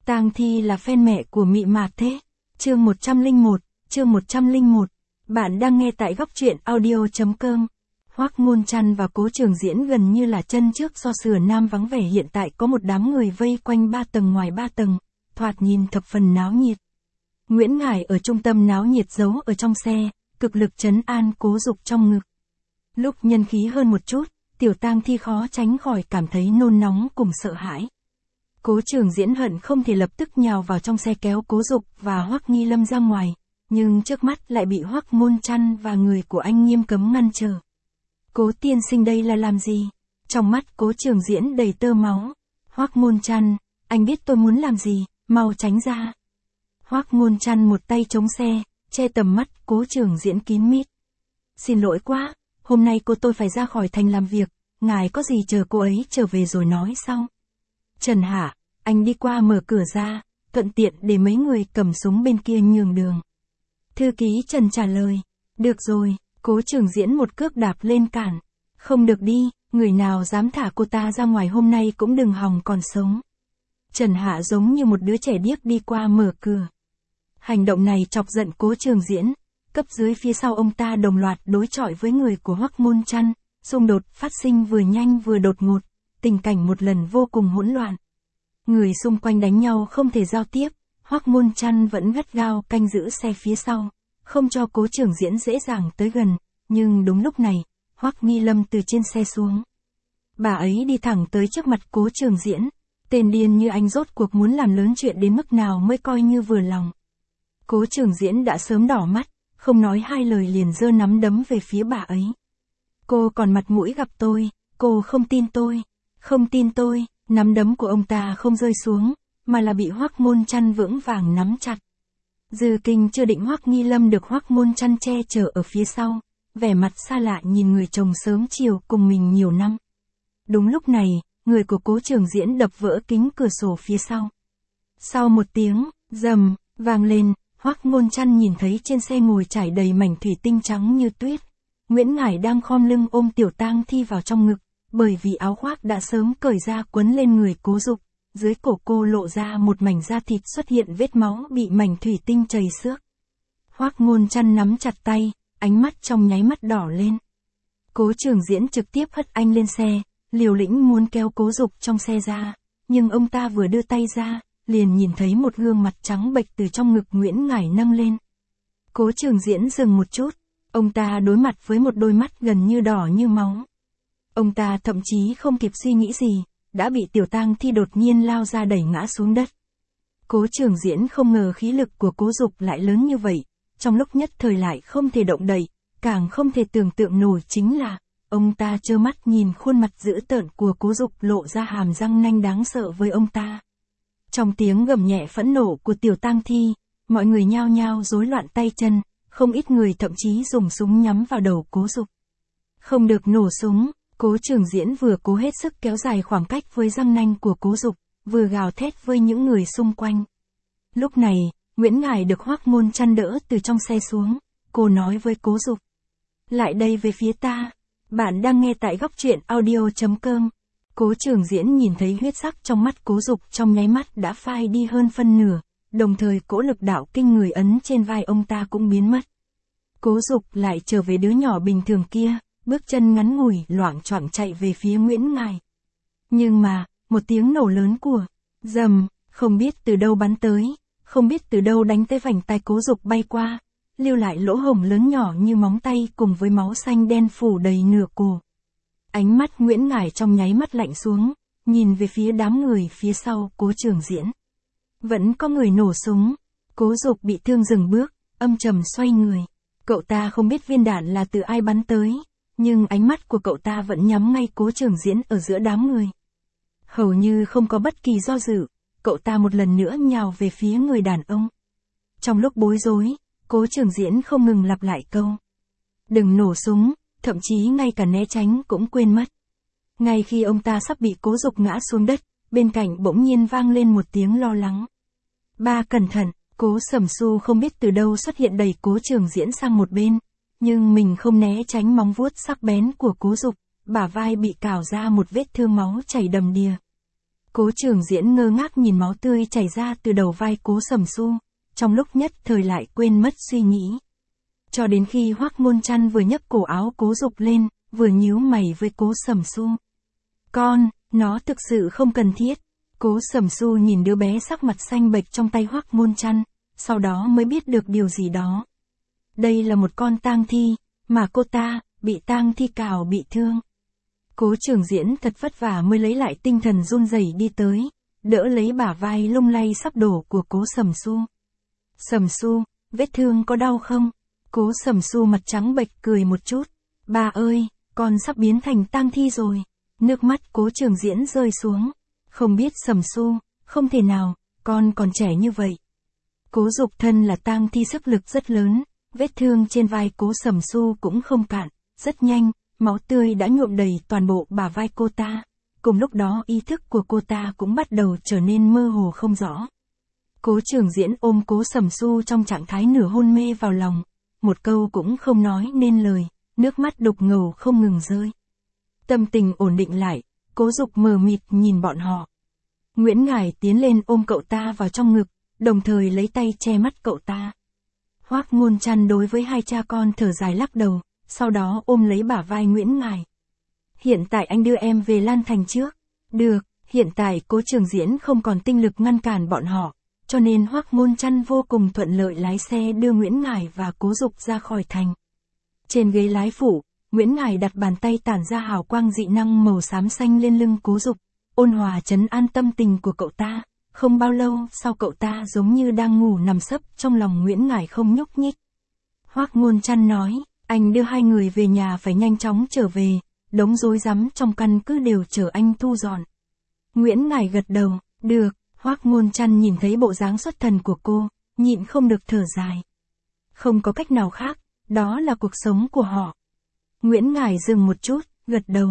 Tang Thi là fan mẹ của Mị Mạt thế. Chương 101. Bạn đang nghe tại góc truyện audio.com. Hoắc Ngôn Trăn và Cố Trường Diễn gần như là chân trước do sửa Nam vắng vẻ, hiện tại có một đám người vây quanh 3 tầng ngoài 3 tầng, thoạt nhìn thập phần náo nhiệt. Nguyễn Ngải ở trung tâm náo nhiệt giấu ở trong xe, cực lực trấn an Cố Dục trong ngực. Lúc nhân khí hơn một chút, tiểu Tang Thi khó tránh khỏi cảm thấy nôn nóng cùng sợ hãi. Cố Trường Diễn hận không thể lập tức nhào vào trong xe kéo Cố Dục và Hoắc Nghi Lâm ra ngoài, nhưng trước mắt lại bị Hoắc Ngôn Trăn và người của anh nghiêm cấm ngăn trở. Cố tiên sinh đây là làm gì? Trong mắt Cố Trường Diễn đầy tơ máu. Hoắc Ngôn Trăn, anh biết tôi muốn làm gì, mau tránh ra. Hoắc Ngôn Trăn một tay chống xe, che tầm mắt Cố Trường Diễn kín mít. Xin lỗi quá, hôm nay cô tôi phải ra khỏi thành làm việc, ngài có gì chờ cô ấy trở về rồi nói sau. Trần Hạ, anh đi qua mở cửa ra, thuận tiện để mấy người cầm súng bên kia nhường đường. Thư ký Trần trả lời, được rồi. Cố Trường Diễn một cước đạp lên cản. Không được đi, người nào dám thả cô ta ra ngoài hôm nay cũng đừng hòng còn sống. Trần Hạ giống như một đứa trẻ điếc đi qua mở cửa. Hành động này chọc giận Cố Trường Diễn. Cấp dưới phía sau ông ta đồng loạt đối chọi với người của Hoắc Ngôn Trăn. Xung đột phát sinh vừa nhanh vừa đột ngột. Tình cảnh một lần vô cùng hỗn loạn. Người xung quanh đánh nhau không thể giao tiếp. Hoắc Ngôn Trăn vẫn gắt gao canh giữ xe phía sau, không cho Cố Trường Diễn dễ dàng tới gần. Nhưng đúng lúc này, Hoắc Nghi Lâm từ trên xe xuống. Bà ấy đi thẳng tới trước mặt Cố Trường Diễn. Tên điên như anh rốt cuộc muốn làm lớn chuyện đến mức nào mới coi như vừa lòng. Cố Trường Diễn đã sớm đỏ mắt, không nói hai lời liền giơ nắm đấm về phía bà ấy. Cô còn mặt mũi gặp tôi, cô không tin tôi. Không tin tôi, nắm đấm của ông ta không rơi xuống, mà là bị Hoắc Ngôn Trăn vững vàng nắm chặt. Dư Kinh chưa định Hoắc Nghi Lâm được Hoắc Ngôn Trăn che chở ở phía sau, vẻ mặt xa lạ nhìn người chồng sớm chiều cùng mình nhiều năm. Đúng lúc này, người của Cố Trường Diễn đập vỡ kính cửa sổ phía sau. Sau một tiếng rầm vang lên, Hoắc Ngôn Trăn nhìn thấy trên xe ngồi trải đầy mảnh thủy tinh trắng như tuyết. Nguyễn Ngải đang khom lưng ôm tiểu Tang Thi vào trong ngực, bởi vì áo khoác đã sớm cởi ra quấn lên người Cố Dục. Dưới cổ cô lộ ra một mảnh da thịt xuất hiện vết máu bị mảnh thủy tinh chảy xước. Hoắc Ngôn Trăn nắm chặt tay, ánh mắt trong nháy mắt đỏ lên. Cố Trường Diễn trực tiếp hất anh lên xe, liều lĩnh muốn kéo Cố Dục trong xe ra, nhưng ông ta vừa đưa tay ra, liền nhìn thấy một gương mặt trắng bệch từ trong ngực Nguyễn Ngải nâng lên. Cố Trường Diễn dừng một chút, ông ta đối mặt với một đôi mắt gần như đỏ như máu. Ông ta thậm chí không kịp suy nghĩ gì, đã bị tiểu Tang Thi đột nhiên lao ra đẩy ngã xuống đất. Cố Trường Diễn không ngờ khí lực của Cố Dục lại lớn như vậy, trong lúc nhất thời lại không thể động đậy, càng không thể tưởng tượng nổi chính là, ông ta trơ mắt nhìn khuôn mặt dữ tợn của Cố Dục lộ ra hàm răng nanh đáng sợ với ông ta. Trong tiếng gầm nhẹ phẫn nộ của tiểu Tang Thi, mọi người nhao nhao rối loạn tay chân, không ít người thậm chí dùng súng nhắm vào đầu Cố Dục. Không được nổ súng. Cố Trường Diễn vừa cố hết sức kéo dài khoảng cách với răng nanh của Cố Dục, vừa gào thét với những người xung quanh. Lúc này, Nguyễn Ngải được Hoắc Ngôn Trăn đỡ từ trong xe xuống, cô nói với Cố Dục. Lại đây về phía ta. Bạn đang nghe tại góc truyện audio.com. Cố Trường Diễn nhìn thấy huyết sắc trong mắt Cố Dục trong nháy mắt đã phai đi hơn phân nửa, đồng thời cỗ lực đạo kinh người ấn trên vai ông ta cũng biến mất. Cố Dục lại trở về đứa nhỏ bình thường kia. Bước chân ngắn ngủi loạng choạng chạy về phía Nguyễn Ngải. Nhưng mà, một tiếng nổ lớn của rầm, không biết từ đâu bắn tới, không biết từ đâu đánh tới vành tai Cố Dục bay qua, lưu lại lỗ hổng lớn nhỏ như móng tay cùng với máu xanh đen phủ đầy nửa cổ. Ánh mắt Nguyễn Ngải trong nháy mắt lạnh xuống, nhìn về phía đám người phía sau Cố Trường Diễn. Vẫn có người nổ súng. Cố Dục bị thương dừng bước, âm trầm xoay người. Cậu ta không biết viên đạn là từ ai bắn tới, nhưng ánh mắt của cậu ta vẫn nhắm ngay Cố Trường Diễn ở giữa đám người. Hầu như không có bất kỳ do dự, cậu ta một lần nữa nhào về phía người đàn ông. Trong lúc bối rối, Cố Trường Diễn không ngừng lặp lại câu. Đừng nổ súng, thậm chí ngay cả né tránh cũng quên mất. Ngay khi ông ta sắp bị Cố Dục ngã xuống đất, bên cạnh bỗng nhiên vang lên một tiếng lo lắng. Ba cẩn thận, Cố Sầm Xu không biết từ đâu xuất hiện đẩy Cố Trường Diễn sang một bên. Nhưng mình không né tránh móng vuốt sắc bén của Cố Dục, bả vai bị cào ra một vết thương máu chảy đầm đìa. Cố Trường Diễn ngơ ngác nhìn máu tươi chảy ra từ đầu vai Cố Sầm Xu, trong lúc nhất thời lại quên mất suy nghĩ. Cho đến khi Hoắc Ngôn Trăn vừa nhấc cổ áo Cố Dục lên, vừa nhíu mày với Cố Sầm Xu. Nó thực sự không cần thiết. Cố Sầm Xu nhìn đứa bé sắc mặt xanh bệch trong tay Hoắc Ngôn Trăn, sau đó mới biết được điều gì đó. Đây là một con tang thi, mà cô ta, bị tang thi cào bị thương. Cố Trường Diễn thật vất vả mới lấy lại tinh thần run rẩy đi tới, đỡ lấy bả vai lung lay sắp đổ của Cố Sầm Xu. Sầm Xu, vết thương có đau không? Cố Sầm Xu mặt trắng bệch cười một chút. Ba ơi, con sắp biến thành tang thi rồi. Nước mắt Cố Trường Diễn rơi xuống. Không biết Sầm Xu, không thể nào, con còn trẻ như vậy. Cố Dục thân là tang thi sức lực rất lớn, vết thương trên vai Cố Sầm Xu cũng không cạn, rất nhanh, máu tươi đã nhuộm đầy toàn bộ bả vai cô ta. Cùng lúc đó ý thức của cô ta cũng bắt đầu trở nên mơ hồ không rõ. Cố Trường Diễn ôm Cố Sầm Xu trong trạng thái nửa hôn mê vào lòng, một câu cũng không nói nên lời, nước mắt đục ngầu không ngừng rơi. Tâm tình ổn định lại, Cố Dục mờ mịt nhìn bọn họ. Nguyễn Ngải tiến lên ôm cậu ta vào trong ngực, đồng thời lấy tay che mắt cậu ta. Hoắc Ngôn Trăn đối với hai cha con thở dài lắc đầu, sau đó ôm lấy bả vai Nguyễn Ngải. Hiện tại anh đưa em về Lan Thành trước. Được, hiện tại Cố Trường Diễn không còn tinh lực ngăn cản bọn họ, cho nên Hoắc Ngôn Trăn vô cùng thuận lợi lái xe đưa Nguyễn Ngải và Cố Dục ra khỏi thành. Trên ghế lái phụ, Nguyễn Ngải đặt bàn tay tản ra hào quang dị năng màu xám xanh lên lưng Cố Dục, ôn hòa trấn an tâm tình của cậu ta. Không bao lâu sau cậu ta giống như đang ngủ nằm sấp trong lòng Nguyễn Ngải không nhúc nhích. Hoắc Ngôn Trăn nói, anh đưa hai người về nhà phải nhanh chóng trở về, đống rối rắm trong căn cứ đều chờ anh thu dọn. Nguyễn Ngải gật đầu, được. Hoắc Ngôn Trăn nhìn thấy bộ dáng xuất thần của cô, nhịn không được thở dài. Không có cách nào khác, đó là cuộc sống của họ. Nguyễn Ngải dừng một chút, gật đầu.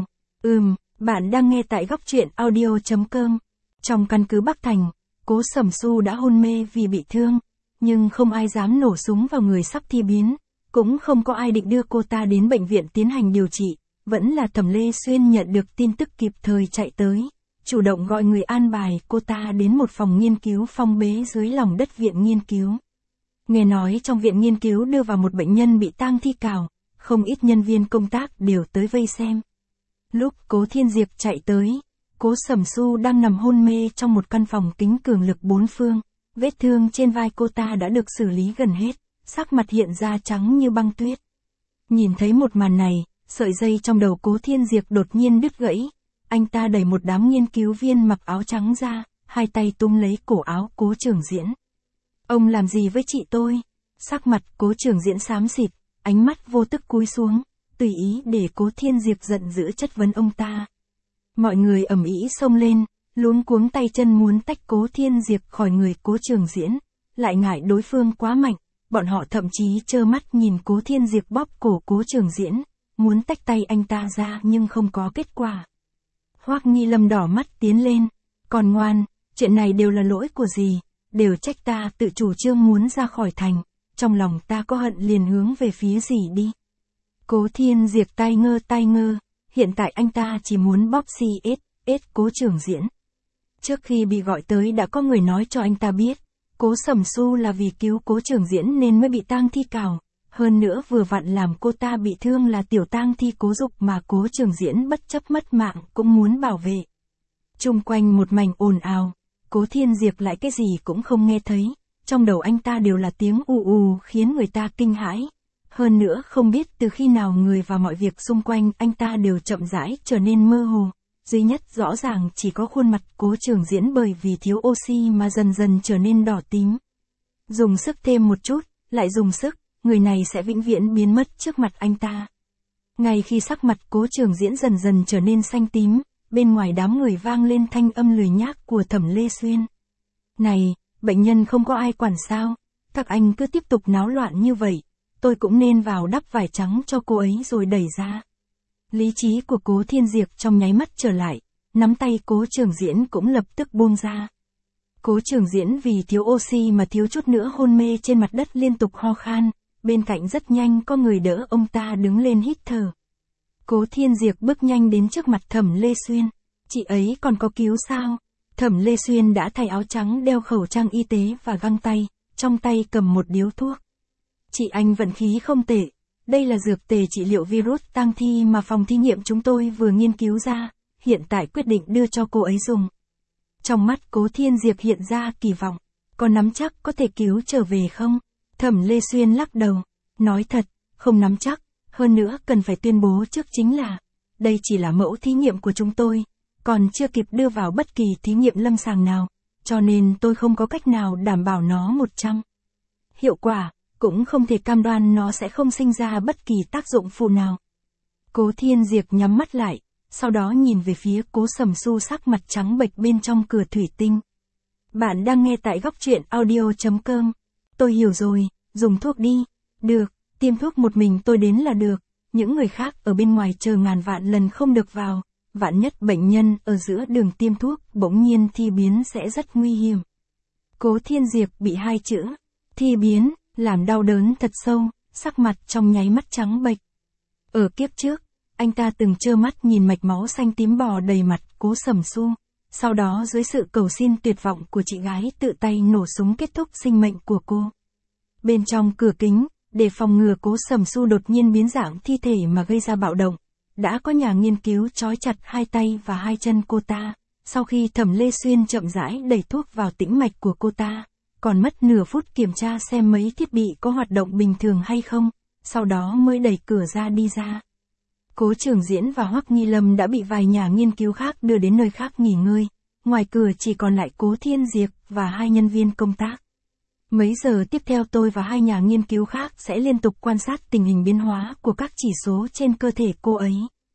Bạn đang nghe tại góc truyện audio.com. Trong căn cứ Bắc Thành, Cố Sầm Xu đã hôn mê vì bị thương, nhưng không ai dám nổ súng vào người sắp thi biến, cũng không có ai định đưa cô ta đến bệnh viện tiến hành điều trị, vẫn là Thẩm Lê Xuyên nhận được tin tức kịp thời chạy tới, chủ động gọi người an bài cô ta đến một phòng nghiên cứu phong bế dưới lòng đất viện nghiên cứu. Nghe nói trong viện nghiên cứu đưa vào một bệnh nhân bị tang thi cào, không ít nhân viên công tác đều tới vây xem. Lúc Cố Thiên Diệp chạy tới, Cố Sầm Xu đang nằm hôn mê trong một căn phòng kính cường lực 4 phương, vết thương trên vai cô ta đã được xử lý gần hết, sắc mặt hiện ra trắng như băng tuyết. Nhìn thấy một màn này, sợi dây trong đầu Cố Thiên Diệp đột nhiên đứt gãy, anh ta đẩy một đám nghiên cứu viên mặc áo trắng ra, hai tay túm lấy cổ áo Cố Trường Diễn. Ông làm gì với chị tôi? Sắc mặt Cố Trường Diễn xám xịt, ánh mắt vô tức cúi xuống, tùy ý để Cố Thiên Diệp giận dữ chất vấn ông ta. Mọi người ầm ĩ xông lên, luống cuống tay chân muốn tách Cố Thiên Diệp khỏi người Cố Trường Diễn, lại ngại đối phương quá mạnh, bọn họ thậm chí trơ mắt nhìn Cố Thiên Diệp bóp cổ Cố Trường Diễn, muốn tách tay anh ta ra nhưng không có kết quả. Hoắc Nghi Lâm đỏ mắt tiến lên, còn ngoan, chuyện này đều là lỗi của dì, đều trách ta tự chủ trương muốn ra khỏi thành, trong lòng ta có hận liền hướng về phía dì đi. Cố Thiên Diệp tay ngơ, hiện tại anh ta chỉ muốn bóp CSS Cố Trường Diễn. Trước khi bị gọi tới đã có người nói cho anh ta biết, Cố Sầm Xu là vì cứu Cố Trường Diễn nên mới bị tang thi cào, hơn nữa vừa vặn làm cô ta bị thương là tiểu tang thi Cố Dục mà Cố Trường Diễn bất chấp mất mạng cũng muốn bảo vệ. Chung quanh một mảnh ồn ào, Cố Thiên Diệp lại cái gì cũng không nghe thấy, trong đầu anh ta đều là tiếng ù ù khiến người ta kinh hãi. Hơn nữa không biết từ khi nào người và mọi việc xung quanh anh ta đều chậm rãi trở nên mơ hồ, duy nhất rõ ràng chỉ có khuôn mặt Cố Trường Diễn bởi vì thiếu oxy mà dần dần trở nên đỏ tím. Dùng sức thêm một chút, lại dùng sức, người này sẽ vĩnh viễn biến mất trước mặt anh ta. Ngay khi sắc mặt Cố Trường Diễn dần dần trở nên xanh tím, bên ngoài đám người vang lên thanh âm lười nhác của Thẩm Lê Xuyên. Này, bệnh nhân không có ai quản sao, các anh cứ tiếp tục náo loạn như vậy, tôi cũng nên vào đắp vải trắng cho cô ấy rồi đẩy ra. Lý trí của Cố Thiên Diệp trong nháy mắt trở lại, nắm tay Cố Trường Diễn cũng lập tức buông ra. Cố Trường Diễn vì thiếu oxy mà thiếu chút nữa hôn mê trên mặt đất liên tục ho khan, bên cạnh rất nhanh có người đỡ ông ta đứng lên hít thở. Cố Thiên Diệp bước nhanh đến trước mặt Thẩm Lê Xuyên, chị ấy còn có cứu sao? Thẩm Lê Xuyên đã thay áo trắng, đeo khẩu trang y tế và găng tay, trong tay cầm một điếu thuốc. Chị anh vận khí không tệ. Đây là dược tề trị liệu virus tang thi mà phòng thí nghiệm chúng tôi vừa nghiên cứu ra, hiện tại quyết định đưa cho cô ấy dùng. Trong mắt Cố Thiên Diệp hiện ra kỳ vọng. Có nắm chắc có thể cứu trở về không? Thẩm Lê Xuyên lắc đầu. Nói thật, không nắm chắc. Hơn nữa cần phải tuyên bố trước chính là, đây chỉ là mẫu thí nghiệm của chúng tôi, còn chưa kịp đưa vào bất kỳ thí nghiệm lâm sàng nào, cho nên tôi không có cách nào đảm bảo nó 100% hiệu quả, cũng không thể cam đoan nó sẽ không sinh ra bất kỳ tác dụng phụ nào. Cố Thiên Diệp nhắm mắt lại, sau đó nhìn về phía Cố Sầm Xu sắc mặt trắng bệch bên trong cửa thủy tinh. Bạn đang nghe tại góc truyện audio.com. Tôi hiểu rồi, dùng thuốc đi. Được, tiêm thuốc một mình tôi đến là được. Những người khác ở bên ngoài chờ ngàn vạn lần không được vào. Vạn nhất bệnh nhân ở giữa đường tiêm thuốc bỗng nhiên thi biến sẽ rất nguy hiểm. Cố Thiên Diệp bị hai chữ thi biến làm đau đớn thật sâu, sắc mặt trong nháy mắt trắng bệch. Ở kiếp trước, anh ta từng trơ mắt nhìn mạch máu xanh tím bò đầy mặt Cố Sầm Xu, sau đó dưới sự cầu xin tuyệt vọng của chị gái tự tay nổ súng kết thúc sinh mệnh của cô. Bên trong cửa kính, để phòng ngừa Cố Sầm Xu đột nhiên biến dạng thi thể mà gây ra bạo động, đã có nhà nghiên cứu trói chặt hai tay và hai chân cô ta. Sau khi Thẩm Lê Xuyên chậm rãi đẩy thuốc vào tĩnh mạch của cô ta, còn mất nửa phút kiểm tra xem mấy thiết bị có hoạt động bình thường hay không, sau đó mới đẩy cửa ra đi ra. Cố Trường Diễn và Hoắc Nghi Lâm đã bị vài nhà nghiên cứu khác đưa đến nơi khác nghỉ ngơi, ngoài cửa chỉ còn lại Cố Thiên Diệp và hai nhân viên công tác. Mấy giờ tiếp theo tôi và hai nhà nghiên cứu khác sẽ liên tục quan sát tình hình biến hóa của các chỉ số trên cơ thể cô ấy.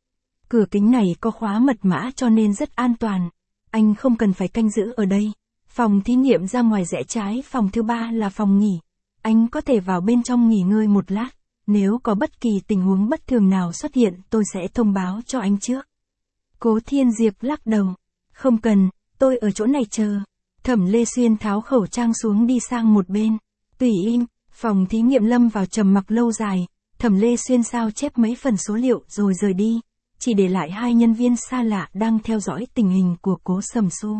Cửa kính này có khóa mật mã cho nên rất an toàn. Anh không cần phải canh giữ ở đây. Phòng thí nghiệm ra ngoài rẽ trái, phòng thứ 3 là phòng nghỉ. Anh có thể vào bên trong nghỉ ngơi một lát. Nếu có bất kỳ tình huống bất thường nào xuất hiện tôi sẽ thông báo cho anh trước. Cố Thiên Diệp lắc đầu. Không cần, tôi ở chỗ này chờ. Thẩm Lê Xuyên tháo khẩu trang xuống đi sang một bên. Tùy im, phòng thí nghiệm lâm vào trầm mặc lâu dài. Thẩm Lê Xuyên sao chép mấy phần số liệu rồi rời đi. Chỉ để lại hai nhân viên xa lạ đang theo dõi tình hình của Cố Sầm Xu.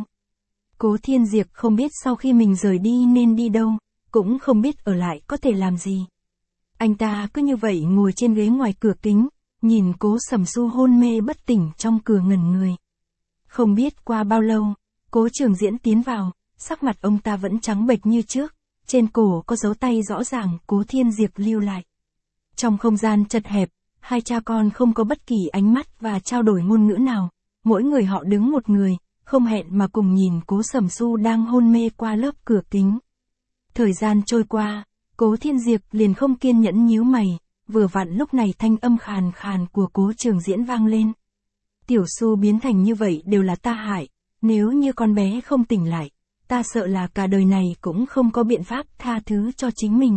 Cố Thiên Diệp không biết sau khi mình rời đi nên đi đâu, cũng không biết ở lại có thể làm gì. Anh ta cứ như vậy ngồi trên ghế ngoài cửa kính, nhìn Cố Sầm Xu hôn mê bất tỉnh trong cửa ngẩn người. Không biết qua bao lâu, Cố Trường Diễn tiến vào, sắc mặt ông ta vẫn trắng bệch như trước, trên cổ có dấu tay rõ ràng Cố Thiên Diệp lưu lại. Trong không gian chật hẹp, hai cha con không có bất kỳ ánh mắt và trao đổi ngôn ngữ nào, mỗi người họ đứng một người, không hẹn mà cùng nhìn Cố Sầm Xu đang hôn mê qua lớp cửa kính. Thời gian trôi qua, Cố Thiên Diệp liền không kiên nhẫn nhíu mày, vừa vặn lúc này thanh âm khàn khàn của Cố Trường Diễn vang lên. Tiểu Xu biến thành như vậy đều là ta hại, nếu như con bé không tỉnh lại, ta sợ là cả đời này cũng không có biện pháp tha thứ cho chính mình.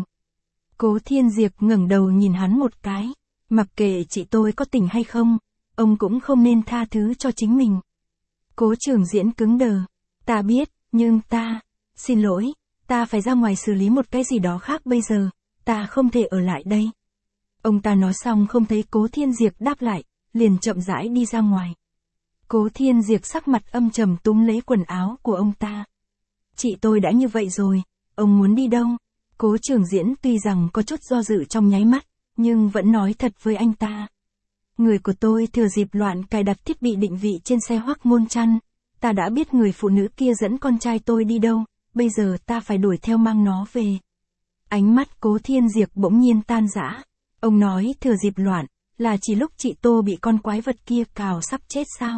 Cố Thiên Diệp ngẩng đầu nhìn hắn một cái, mặc kệ chị tôi có tỉnh hay không, ông cũng không nên tha thứ cho chính mình. Cố Trường Diễn cứng đờ, ta biết, nhưng xin lỗi, ta phải ra ngoài xử lý một cái gì đó khác bây giờ, ta không thể ở lại đây. Ông ta nói xong không thấy Cố Thiên Diệp đáp lại, liền chậm rãi đi ra ngoài. Cố Thiên Diệp sắc mặt âm trầm túm lấy quần áo của ông ta. Chị tôi đã như vậy rồi, ông muốn đi đâu? Cố Trường Diễn tuy rằng có chút do dự trong nháy mắt, nhưng vẫn nói thật với anh ta. Người của tôi thừa dịp loạn cài đặt thiết bị định vị trên xe Hoắc Ngôn Trăn. Ta đã biết người phụ nữ kia dẫn con trai tôi đi đâu, bây giờ ta phải đuổi theo mang nó về. Ánh mắt Cố Thiên Diệp bỗng nhiên tan rã. Ông nói thừa dịp loạn, là chỉ lúc chị Tô bị con quái vật kia cào sắp chết sao?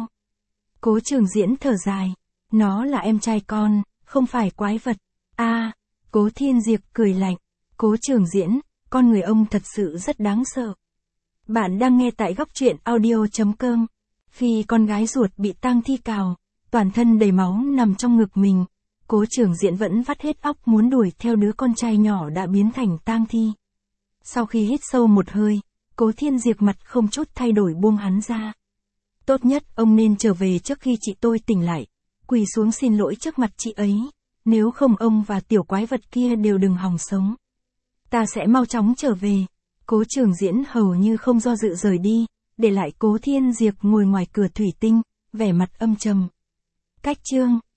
Cố Trường Diễn thở dài. Nó là em trai con, không phải quái vật. Cố Thiên Diệp cười lạnh. Cố Trường Diễn, con người ông thật sự rất đáng sợ. Bạn đang nghe tại góc truyện audio.com. Khi con gái ruột bị tang thi cào, toàn thân đầy máu nằm trong ngực mình, Cố Trường Diễn vẫn vắt hết óc muốn đuổi theo đứa con trai nhỏ đã biến thành tang thi. Sau khi hít sâu một hơi, Cố Thiên Diệp mặt không chút thay đổi buông hắn ra. Tốt nhất ông nên trở về trước khi chị tôi tỉnh lại, quỳ xuống xin lỗi trước mặt chị ấy, nếu không ông và tiểu quái vật kia đều đừng hòng sống. Ta sẽ mau chóng trở về. Cố Trường Diễn hầu như không do dự rời đi, để lại Cố Thiên Diệp ngồi ngoài cửa thủy tinh, vẻ mặt âm trầm. Cách chương